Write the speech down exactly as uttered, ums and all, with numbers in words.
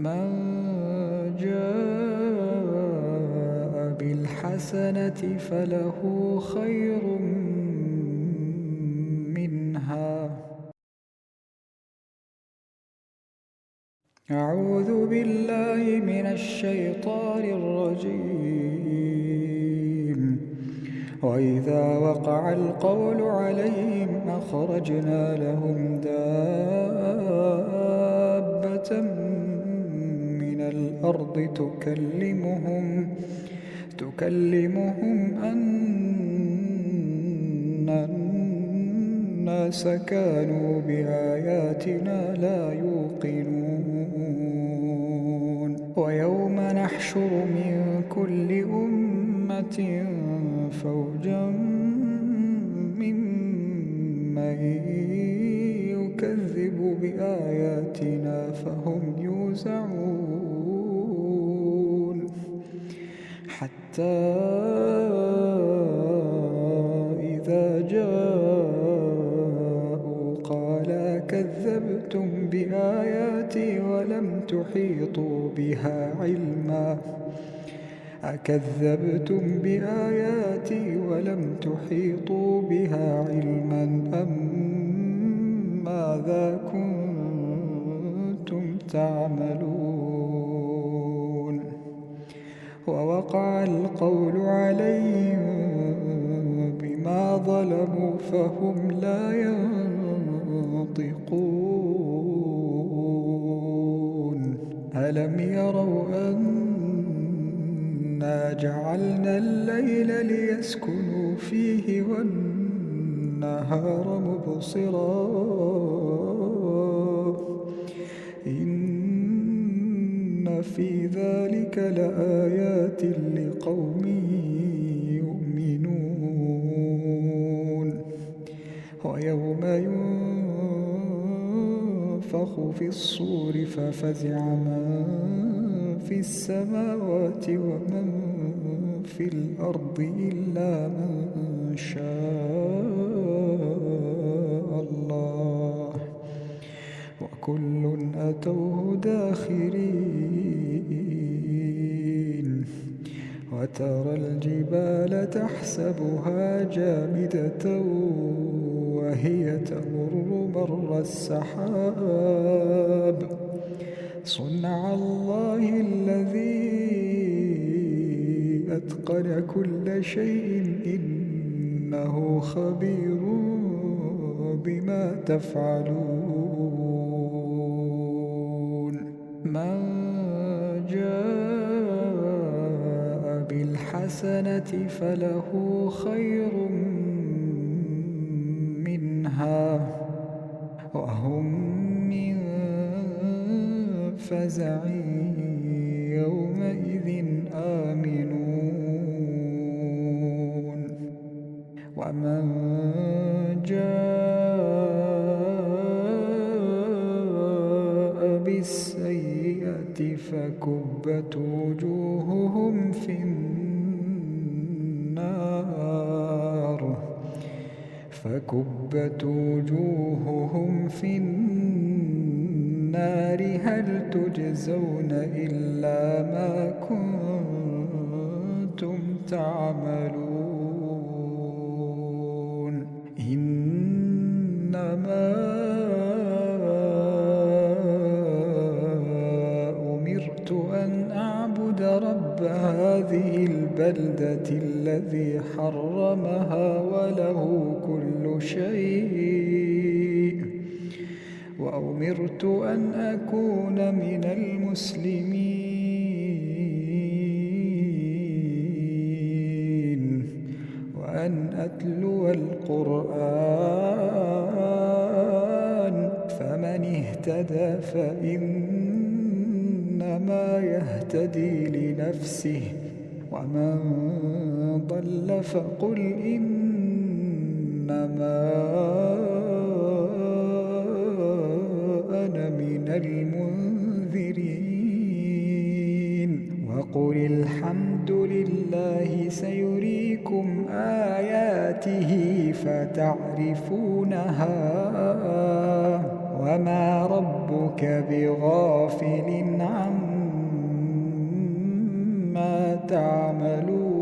من جاء بالحسنة فله خير منها. أعوذ بالله من الشيطان الرجيم. وإذا وقع القول عليهم أخرجنا لهم دابة من الأرض تكلمهم تكلمهم أن الناس كانوا بآياتنا لا يوقنون. ويوم نحشر من كل أمة فوجا ممن يكذب بآياتنا فهم يوزعون. حتى إذا جاءوا قال كذبتم بآياتي ولم تحيطوا بها علما أكذبتم بآياتي ولم تحيطوا بها علما أم ماذا كنتم تعملون. ووقع القول عليهم بما ظلموا فهم لا ينطقون. ألم يروا أنا جعلنا الليل ليسكنوا فيه والنهار مبصرا إن في ذلك لآيات لقوم يؤمنون. ويوم ينفخ في الصور ففزع من في السماوات ومن في الأرض إلا من شاء الله وكل أتوه داخرين. وترى الجبال تحسبها جامدة وهي تمر مر السحاب صنع الله الذي أتقن كل شيء إنه خبير بما تفعلون. من جاء بالحسنة فله خير منها وهم من فزع يومئذ آمنون. ومن جاء بالسيئة فكبت وجوههم في النار فكبت وجوههم في النار هل تجزون إلا ما كنتم تعملون. إنما أمرت أن أعبد رب هذه البلدة الذي حرمها وله كل شيء وأمرت أن أكون من المسلمين وأن أتلو القرآن فمن اهتدى فإنما يهتدي لنفسه ومن ضل فقل إنما أنا من المنذرين. وقل الحمد لله سيريكم آياته فتعرفونها وما ربك بغافل عما تعملون